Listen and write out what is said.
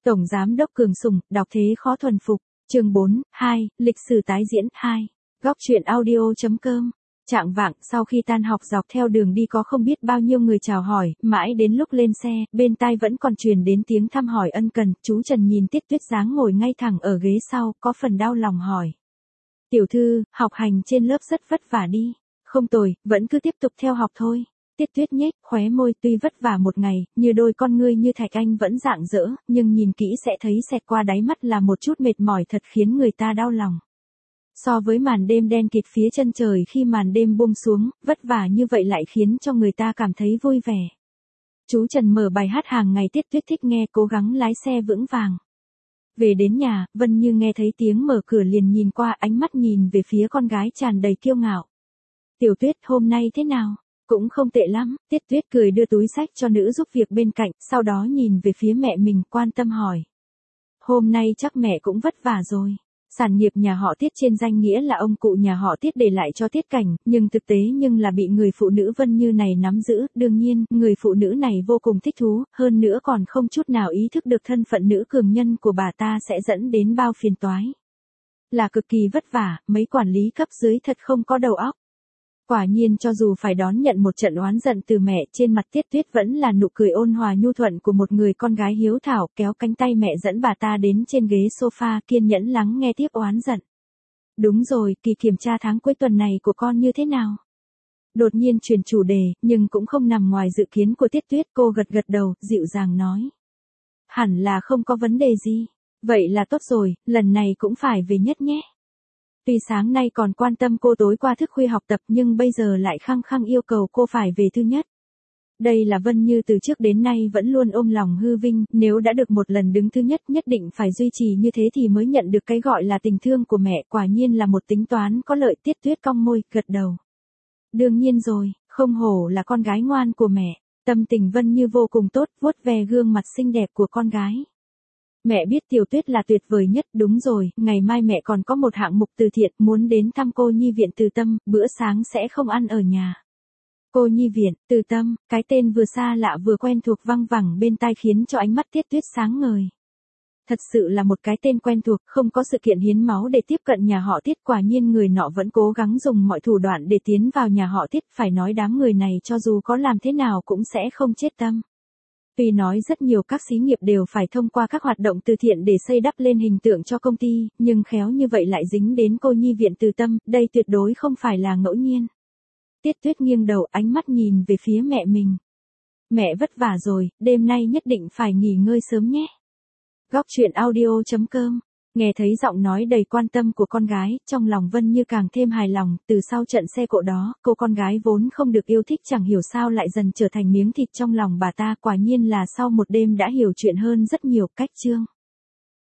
Tổng Giám đốc Cường Sủng, đọc thế khó thuần phục. Chương 4, 2, lịch sử tái diễn 2. Góc truyện audio.com. Chạng vạng, sau khi tan học dọc theo đường đi có không biết bao nhiêu người chào hỏi, mãi đến lúc lên xe, bên tai vẫn còn truyền đến tiếng thăm hỏi ân cần. Chú Trần nhìn Tiết Tuyết dáng ngồi ngay thẳng ở ghế sau, có phần đau lòng hỏi. Tiểu thư, học hành trên lớp rất vất vả đi. Không tồi, vẫn cứ tiếp tục theo học thôi. Tiết Tuyết nhếch khóe môi, tuy vất vả một ngày, như đôi con ngươi như thạch anh vẫn rạng rỡ, nhưng nhìn kỹ sẽ thấy xẹt qua đáy mắt là một chút mệt mỏi thật khiến người ta đau lòng. So với màn đêm đen kịt phía chân trời khi màn đêm buông xuống, vất vả như vậy lại khiến cho người ta cảm thấy vui vẻ. Chú Trần mở bài hát hàng ngày Tiết Tuyết thích nghe, cố gắng lái xe vững vàng. Về đến nhà, Vân Như nghe thấy tiếng mở cửa liền nhìn qua, ánh mắt nhìn về phía con gái tràn đầy kiêu ngạo. Tiểu Tuyết, hôm nay thế nào? Cũng không tệ lắm. Tiết Tuyết cười đưa túi sách cho nữ giúp việc bên cạnh, sau đó nhìn về phía mẹ mình quan tâm hỏi. Hôm nay chắc mẹ cũng vất vả rồi. Sản nghiệp nhà họ Tiết trên danh nghĩa là ông cụ nhà họ Tiết để lại cho Tiết Cảnh, nhưng thực tế là bị người phụ nữ Vân Như này nắm giữ. Đương nhiên, người phụ nữ này vô cùng thích thú, hơn nữa còn không chút nào ý thức được thân phận nữ cường nhân của bà ta sẽ dẫn đến bao phiền toái. Là cực kỳ vất vả, mấy quản lý cấp dưới thật không có đầu óc. Quả nhiên cho dù phải đón nhận một trận oán giận từ mẹ, trên mặt Tiết Tuyết vẫn là nụ cười ôn hòa nhu thuận của một người con gái hiếu thảo, kéo cánh tay mẹ dẫn bà ta đến trên ghế sofa, kiên nhẫn lắng nghe tiếp oán giận. Đúng rồi, kỳ kiểm tra tháng cuối tuần này của con như thế nào? Đột nhiên chuyển chủ đề, nhưng cũng không nằm ngoài dự kiến của Tiết Tuyết, cô gật gật đầu, dịu dàng nói. Hẳn là không có vấn đề gì. Vậy là tốt rồi, lần này cũng phải về nhất nhé. Tuy sáng nay còn quan tâm cô tối qua thức khuya học tập nhưng bây giờ lại khăng khăng yêu cầu cô phải về thứ nhất. Đây là Vân Như từ trước đến nay vẫn luôn ôm lòng hư vinh, nếu đã được một lần đứng thứ nhất nhất định phải duy trì như thế thì mới nhận được cái gọi là tình thương của mẹ, quả nhiên là một tính toán có lợi. Tiết Tuyết cong môi, gật đầu. Đương nhiên rồi, không hổ là con gái ngoan của mẹ. Tâm tình Vân Như vô cùng tốt, vuốt ve gương mặt xinh đẹp của con gái. Mẹ biết Tiểu Tuyết là tuyệt vời nhất, đúng rồi, ngày mai mẹ còn có một hạng mục từ thiện, muốn đến thăm cô nhi viện Từ Tâm, bữa sáng sẽ không ăn ở nhà. Cô nhi viện, Từ Tâm, cái tên vừa xa lạ vừa quen thuộc văng vẳng bên tai khiến cho ánh mắt Tiết Tuyết sáng ngời. Thật sự là một cái tên quen thuộc, không có sự kiện hiến máu để tiếp cận nhà họ Tiết, quả nhiên người nọ vẫn cố gắng dùng mọi thủ đoạn để tiến vào nhà họ Tiết, phải nói đám người này cho dù có làm thế nào cũng sẽ không chết tâm. Tuy nói rất nhiều các xí nghiệp đều phải thông qua các hoạt động từ thiện để xây đắp lên hình tượng cho công ty, nhưng khéo như vậy lại dính đến cô nhi viện Từ Tâm, đây tuyệt đối không phải là ngẫu nhiên. Tiết Tuyết nghiêng đầu, ánh mắt nhìn về phía mẹ mình. Mẹ vất vả rồi, đêm nay nhất định phải nghỉ ngơi sớm nhé. Góc truyện audio.com. Nghe thấy giọng nói đầy quan tâm của con gái, trong lòng Vân Như càng thêm hài lòng. Từ sau trận xe cộ đó, cô con gái vốn không được yêu thích chẳng hiểu sao lại dần trở thành miếng thịt trong lòng bà ta, quả nhiên là sau một đêm đã hiểu chuyện hơn rất nhiều. Cách chương